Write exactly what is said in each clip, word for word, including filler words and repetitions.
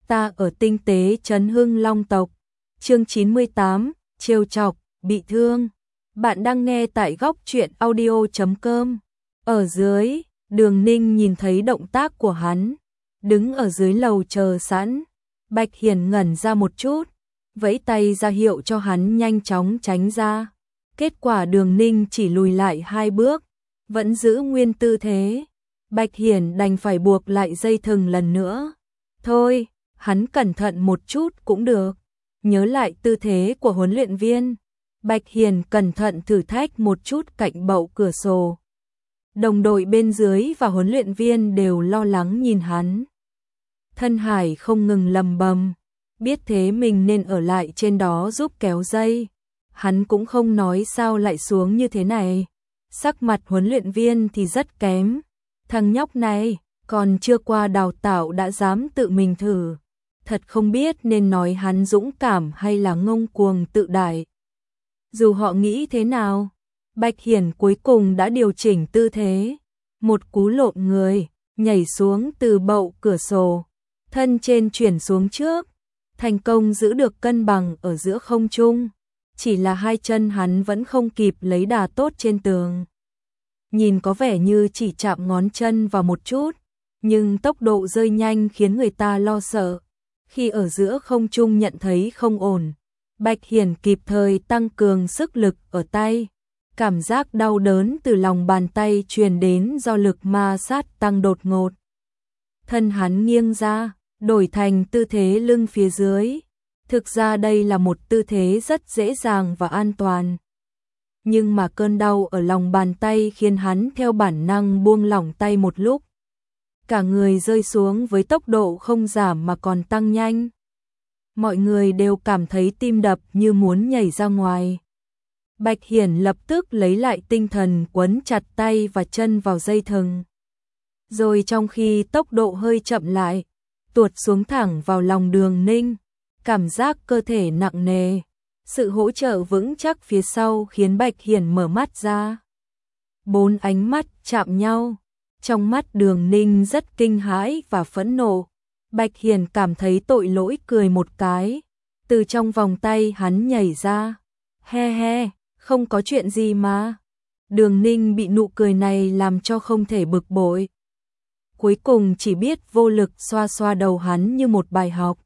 ta ở tinh tế trấn Hưng Long tộc. Chương chín mươi tám, trêu chọc, bị thương. Bạn đang nghe tại góc truyện audio chấm com. Ở dưới, Đường Ninh nhìn thấy động tác của hắn, đứng ở dưới lầu chờ sẵn. Bạch Hiền ngẩn ra một chút, vẫy tay ra hiệu cho hắn nhanh chóng tránh ra. Kết quả Đường Ninh chỉ lùi lại hai bước, vẫn giữ nguyên tư thế. Bạch Hiền đành phải buộc lại dây thừng lần nữa. Thôi, hắn cẩn thận một chút cũng được. Nhớ lại tư thế của huấn luyện viên. Bạch Hiền cẩn thận thử thách một chút cạnh bậu cửa sổ. Đồng đội bên dưới và huấn luyện viên đều lo lắng nhìn hắn. Thân Hải không ngừng lầm bầm, biết thế mình nên ở lại trên đó giúp kéo dây. Hắn cũng không nói sao lại xuống như thế này. Sắc mặt huấn luyện viên thì rất kém. Thằng nhóc này, còn chưa qua đào tạo đã dám tự mình thử. Thật không biết nên nói hắn dũng cảm hay là ngông cuồng tự đại. Dù họ nghĩ thế nào, Bạch Hiền cuối cùng đã điều chỉnh tư thế. Một cú lộn người, nhảy xuống từ bậu cửa sổ. Thân trên chuyển xuống trước, thành công giữ được cân bằng ở giữa không trung. Chỉ là hai chân hắn vẫn không kịp lấy đà tốt trên tường. Nhìn có vẻ như chỉ chạm ngón chân vào một chút, nhưng tốc độ rơi nhanh khiến người ta lo sợ. Khi ở giữa không trung nhận thấy không ổn, Bạch Hiền kịp thời tăng cường sức lực ở tay. Cảm giác đau đớn từ lòng bàn tay truyền đến do lực ma sát tăng đột ngột. Thân hắn nghiêng ra, đổi thành tư thế lưng phía dưới. Thực ra đây là một tư thế rất dễ dàng và an toàn. Nhưng mà cơn đau ở lòng bàn tay khiến hắn theo bản năng buông lỏng tay một lúc. Cả người rơi xuống với tốc độ không giảm mà còn tăng nhanh. Mọi người đều cảm thấy tim đập như muốn nhảy ra ngoài. Bạch Hiển lập tức lấy lại tinh thần quấn chặt tay và chân vào dây thừng. Rồi trong khi tốc độ hơi chậm lại, tuột xuống thẳng vào lòng Đường Ninh. Cảm giác cơ thể nặng nề, sự hỗ trợ vững chắc phía sau khiến Bạch Hiển mở mắt ra. Bốn ánh mắt chạm nhau, trong mắt Đường Ninh rất kinh hãi và phẫn nộ. Bạch Hiển cảm thấy tội lỗi cười một cái, từ trong vòng tay hắn nhảy ra. He he, không có chuyện gì mà. Đường Ninh bị nụ cười này làm cho không thể bực bội. Cuối cùng chỉ biết vô lực xoa xoa đầu hắn như một bài học.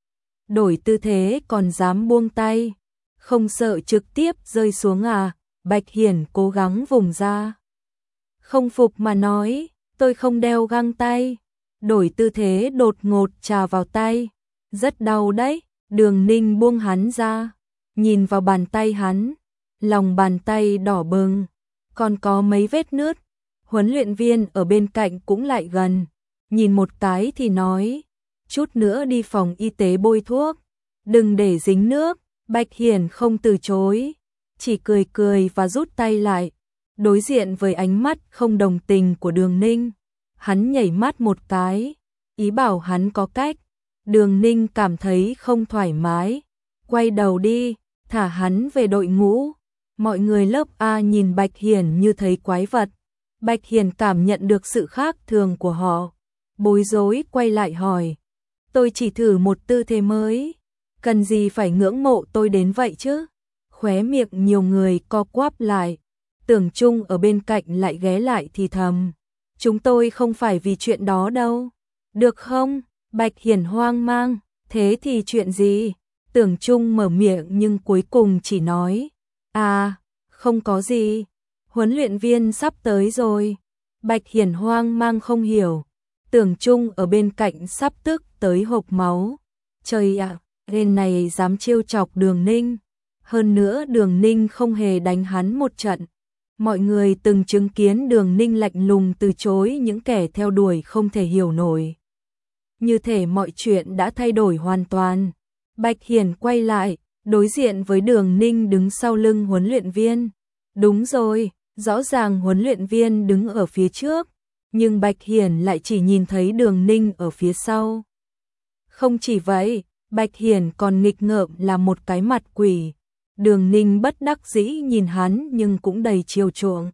Đổi tư thế còn dám buông tay, không sợ trực tiếp rơi xuống à? Bạch Hiển cố gắng vùng ra. Không phục mà nói, tôi không đeo găng tay. Đổi tư thế đột ngột chà vào tay, rất đau đấy. Đường Ninh buông hắn ra, nhìn vào bàn tay hắn, lòng bàn tay đỏ bừng, còn có mấy vết nứt. Huấn luyện viên ở bên cạnh cũng lại gần, nhìn một cái thì nói, chút nữa đi phòng y tế bôi thuốc, đừng để dính nước. Bạch Hiển không từ chối, chỉ cười cười và rút tay lại. Đối diện với ánh mắt không đồng tình của Đường Ninh, hắn nhảy mắt một cái, ý bảo hắn có cách. Đường Ninh cảm thấy không thoải mái, quay đầu đi, thả hắn về đội ngũ. Mọi người lớp A nhìn Bạch Hiển như thấy quái vật. Bạch Hiển cảm nhận được sự khác thường của họ, bối rối quay lại hỏi, tôi chỉ thử một tư thế mới, cần gì phải ngưỡng mộ tôi đến vậy chứ? Khóe miệng nhiều người co quắp lại. Tưởng Trung ở bên cạnh lại ghé lại thì thầm, chúng tôi không phải vì chuyện đó đâu. Được không? Bạch Hiển hoang mang, thế thì chuyện gì? Tưởng Trung mở miệng nhưng cuối cùng chỉ nói, à, không có gì, huấn luyện viên sắp tới rồi. Bạch Hiển hoang mang không hiểu, Tưởng Trung ở bên cạnh sắp tức tới hộc máu. Trời ạ, tên này dám trêu chọc Đường Ninh. Hơn nữa Đường Ninh không hề đánh hắn một trận. Mọi người từng chứng kiến Đường Ninh lạnh lùng từ chối những kẻ theo đuổi không thể hiểu nổi. Như thể mọi chuyện đã thay đổi hoàn toàn. Bạch Hiển quay lại, đối diện với Đường Ninh đứng sau lưng huấn luyện viên. Đúng rồi, rõ ràng huấn luyện viên đứng ở phía trước, nhưng Bạch Hiển lại chỉ nhìn thấy Đường Ninh ở phía sau. Không chỉ vậy, Bạch Hiển còn nghịch ngợm là một cái mặt quỷ. Đường Ninh bất đắc dĩ nhìn hắn nhưng cũng đầy chiều chuộng.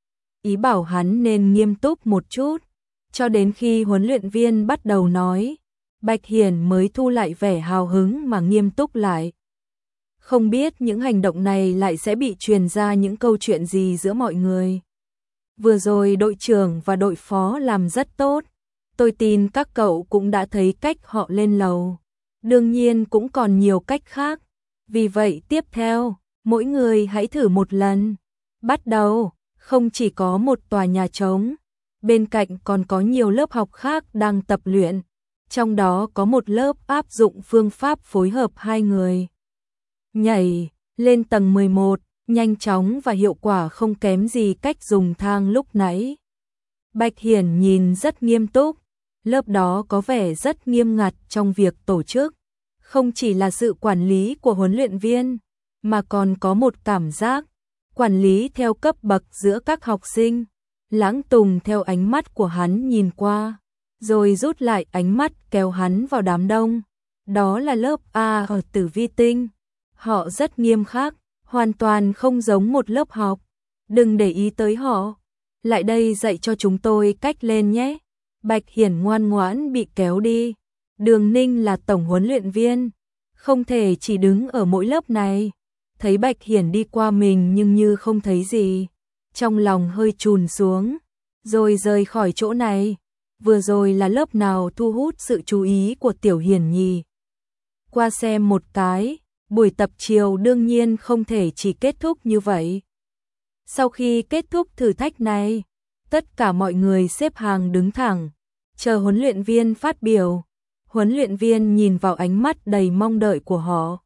Ý bảo hắn nên nghiêm túc một chút, cho đến khi huấn luyện viên bắt đầu nói, Bạch Hiển mới thu lại vẻ hào hứng mà nghiêm túc lại. Không biết những hành động này lại sẽ bị truyền ra những câu chuyện gì giữa mọi người. Vừa rồi đội trưởng và đội phó làm rất tốt. Tôi tin các cậu cũng đã thấy cách họ lên lầu. Đương nhiên cũng còn nhiều cách khác. Vì vậy tiếp theo, mỗi người hãy thử một lần. Bắt đầu, không chỉ có một tòa nhà trống. Bên cạnh còn có nhiều lớp học khác đang tập luyện. Trong đó có một lớp áp dụng phương pháp phối hợp hai người. Nhảy lên tầng mười một, nhanh chóng và hiệu quả không kém gì cách dùng thang lúc nãy. Bạch Hiển nhìn rất nghiêm túc. Lớp đó có vẻ rất nghiêm ngặt trong việc tổ chức. Không chỉ là sự quản lý của huấn luyện viên, mà còn có một cảm giác quản lý theo cấp bậc giữa các học sinh. Lãng Tùng theo ánh mắt của hắn nhìn qua, rồi rút lại ánh mắt kéo hắn vào đám đông. Đó là lớp A ở Tử Vi Tinh. Họ rất nghiêm khắc, hoàn toàn không giống một lớp học. Đừng để ý tới họ. Lại đây dạy cho chúng tôi cách lên nhé. Bạch Hiển ngoan ngoãn bị kéo đi. Đường Ninh là tổng huấn luyện viên, không thể chỉ đứng ở mỗi lớp này. Thấy Bạch Hiển đi qua mình nhưng như không thấy gì. Trong lòng hơi chùn xuống, rồi rời khỏi chỗ này. Vừa rồi là lớp nào thu hút sự chú ý của Tiểu Hiển nhỉ? Qua xem một cái, buổi tập chiều đương nhiên không thể chỉ kết thúc như vậy. Sau khi kết thúc thử thách này, tất cả mọi người xếp hàng đứng thẳng, chờ huấn luyện viên phát biểu. Huấn luyện viên nhìn vào ánh mắt đầy mong đợi của họ,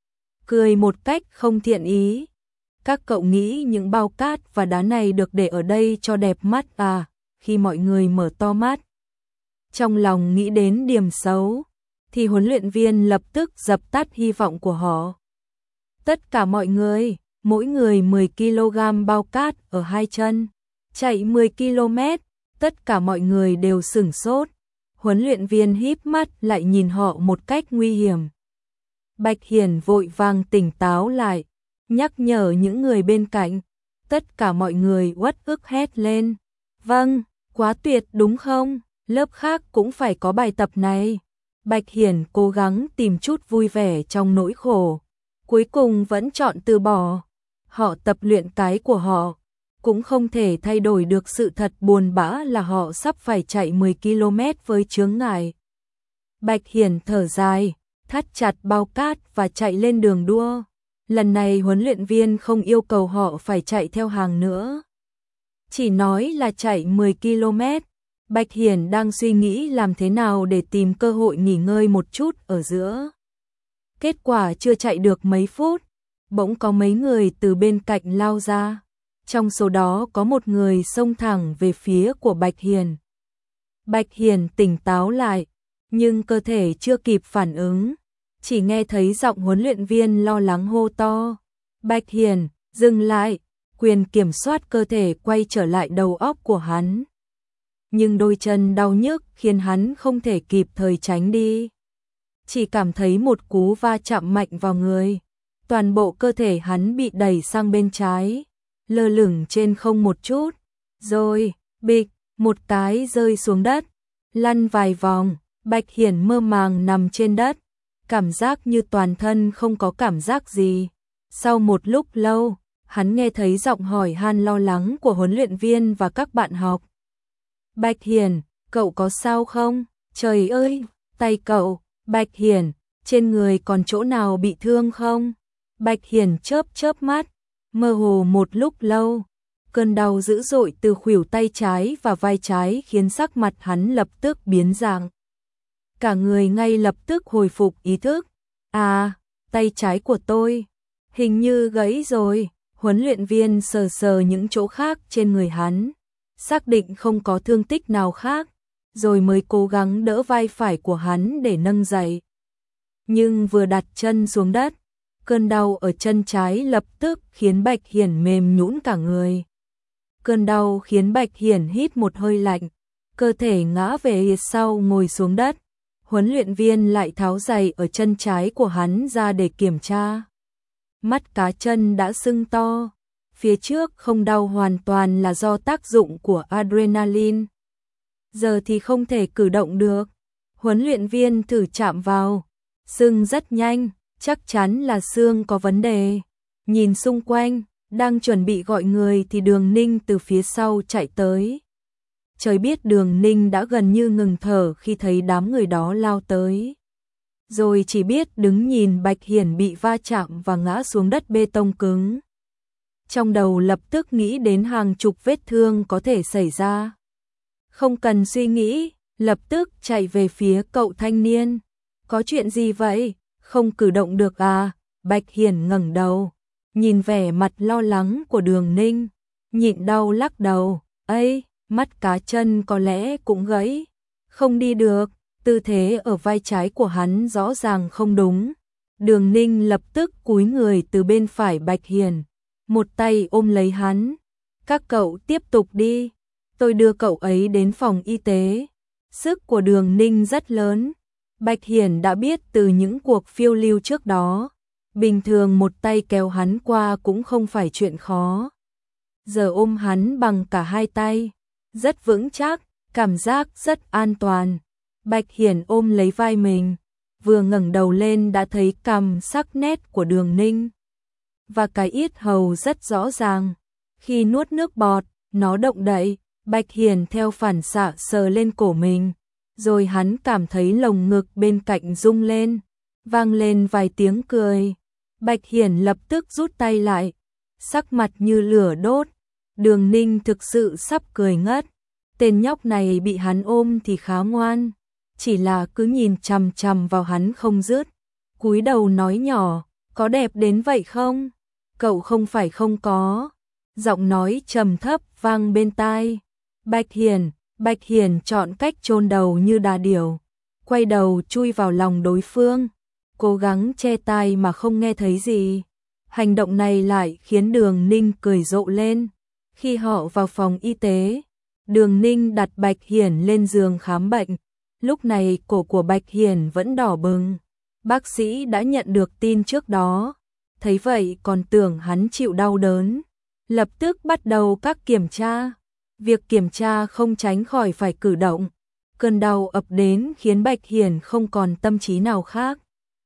cười một cách không thiện ý. Các cậu nghĩ những bao cát và đá này được để ở đây cho đẹp mắt à? Khi mọi người mở to mắt, trong lòng nghĩ đến điểm xấu, thì huấn luyện viên lập tức dập tắt hy vọng của họ. Tất cả mọi người, mỗi người mười ki lô gam bao cát ở hai chân, chạy mười ki lô mét, tất cả mọi người đều sửng sốt. Huấn luyện viên híp mắt lại nhìn họ một cách nguy hiểm. Bạch Hiển vội vàng tỉnh táo lại, nhắc nhở những người bên cạnh. Tất cả mọi người uất ức hét lên. Vâng, quá tuyệt đúng không? Lớp khác cũng phải có bài tập này. Bạch Hiển cố gắng tìm chút vui vẻ trong nỗi khổ. Cuối cùng vẫn chọn từ bỏ. Họ tập luyện cái của họ, cũng không thể thay đổi được sự thật buồn bã là họ sắp phải chạy mười ki lô mét với chướng ngại. Bạch Hiển thở dài, thắt chặt bao cát và chạy lên đường đua. Lần này huấn luyện viên không yêu cầu họ phải chạy theo hàng nữa, chỉ nói là chạy mười ki lô mét. Bạch Hiển đang suy nghĩ làm thế nào để tìm cơ hội nghỉ ngơi một chút ở giữa. Kết quả chưa chạy được mấy phút, bỗng có mấy người từ bên cạnh lao ra. Trong số đó có một người xông thẳng về phía của Bạch Hiển. Bạch Hiển tỉnh táo lại, nhưng cơ thể chưa kịp phản ứng, chỉ nghe thấy giọng huấn luyện viên lo lắng hô to. Bạch Hiển, dừng lại, quyền kiểm soát cơ thể quay trở lại đầu óc của hắn. Nhưng đôi chân đau nhức khiến hắn không thể kịp thời tránh đi. Chỉ cảm thấy một cú va chạm mạnh vào người. Toàn bộ cơ thể hắn bị đẩy sang bên trái, lơ lửng trên không một chút, rồi, bịch, một cái rơi xuống đất, lăn vài vòng. Bạch Hiển mơ màng nằm trên đất, cảm giác như toàn thân không có cảm giác gì. Sau một lúc lâu, hắn nghe thấy giọng hỏi han lo lắng của huấn luyện viên và các bạn học. Bạch Hiển, cậu có sao không? Trời ơi, tay cậu. Bạch Hiển, trên người còn chỗ nào bị thương không? Bạch Hiển chớp chớp mắt, mơ hồ một lúc lâu. Cơn đau dữ dội từ khuỷu tay trái và vai trái khiến sắc mặt hắn lập tức biến dạng. Cả người ngay lập tức hồi phục ý thức. À, tay trái của tôi, hình như gãy rồi. Huấn luyện viên sờ sờ những chỗ khác trên người hắn, xác định không có thương tích nào khác, rồi mới cố gắng đỡ vai phải của hắn để nâng dậy. Nhưng vừa đặt chân xuống đất, cơn đau ở chân trái lập tức khiến Bạch Hiển mềm nhũn cả người. Cơn đau khiến Bạch Hiển hít một hơi lạnh, cơ thể ngã về sau ngồi xuống đất. Huấn luyện viên lại tháo giày ở chân trái của hắn ra để kiểm tra. Mắt cá chân đã sưng to, phía trước không đau hoàn toàn là do tác dụng của adrenaline. Giờ thì không thể cử động được. Huấn luyện viên thử chạm vào, sưng rất nhanh, chắc chắn là xương có vấn đề. Nhìn xung quanh, đang chuẩn bị gọi người thì Đường Ninh từ phía sau chạy tới. Trời biết Đường Ninh đã gần như ngừng thở khi thấy đám người đó lao tới. Rồi chỉ biết đứng nhìn Bạch Hiển bị va chạm và ngã xuống đất bê tông cứng. Trong đầu lập tức nghĩ đến hàng chục vết thương có thể xảy ra. Không cần suy nghĩ, lập tức chạy về phía cậu thanh niên. Có chuyện gì vậy? Không cử động được à? Bạch Hiển ngẩng đầu, nhìn vẻ mặt lo lắng của Đường Ninh, nhịn đau lắc đầu. Ây, mắt cá chân có lẽ cũng gãy, không đi được. Tư thế ở vai trái của hắn rõ ràng không đúng. Đường Ninh lập tức cúi người từ bên phải Bạch Hiển, một tay ôm lấy hắn. Các cậu tiếp tục đi, tôi đưa cậu ấy đến phòng y tế. Sức của Đường Ninh rất lớn. Bạch Hiển đã biết từ những cuộc phiêu lưu trước đó, bình thường một tay kéo hắn qua cũng không phải chuyện khó. Giờ ôm hắn bằng cả hai tay, rất vững chắc, cảm giác rất an toàn. Bạch Hiển ôm lấy vai mình, vừa ngẩng đầu lên đã thấy cằm sắc nét của Đường Ninh. Và cái yết hầu rất rõ ràng. Khi nuốt nước bọt, nó động đậy, Bạch Hiển theo phản xạ sờ lên cổ mình. Rồi hắn cảm thấy lồng ngực bên cạnh rung lên, vang lên vài tiếng cười. Bạch Hiển lập tức rút tay lại, sắc mặt như lửa đốt. Đường Ninh thực sự sắp cười ngất. Tên nhóc này bị hắn ôm thì khá ngoan, chỉ là cứ nhìn chằm chằm vào hắn không dứt. Cúi đầu nói nhỏ, có đẹp đến vậy không? Cậu không phải không có. Giọng nói trầm thấp vang bên tai. Bạch Hiển, Bạch Hiển chọn cách chôn đầu như đà điểu, quay đầu chui vào lòng đối phương, cố gắng che tai mà không nghe thấy gì. Hành động này lại khiến Đường Ninh cười rộ lên. Khi họ vào phòng y tế, Đường Ninh đặt Bạch Hiển lên giường khám bệnh. Lúc này cổ của Bạch Hiển vẫn đỏ bừng. Bác sĩ đã nhận được tin trước đó, thấy vậy còn tưởng hắn chịu đau đớn, lập tức bắt đầu các kiểm tra. Việc kiểm tra không tránh khỏi phải cử động. Cơn đau ập đến khiến Bạch Hiển không còn tâm trí nào khác.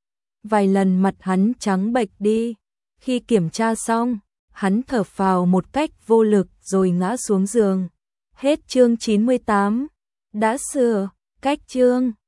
Vài lần mặt hắn trắng bệch đi. Khi kiểm tra xong, hắn thở phào một cách vô lực rồi ngã xuống giường. Hết chương chín mươi tám. Đã sửa, cách chương.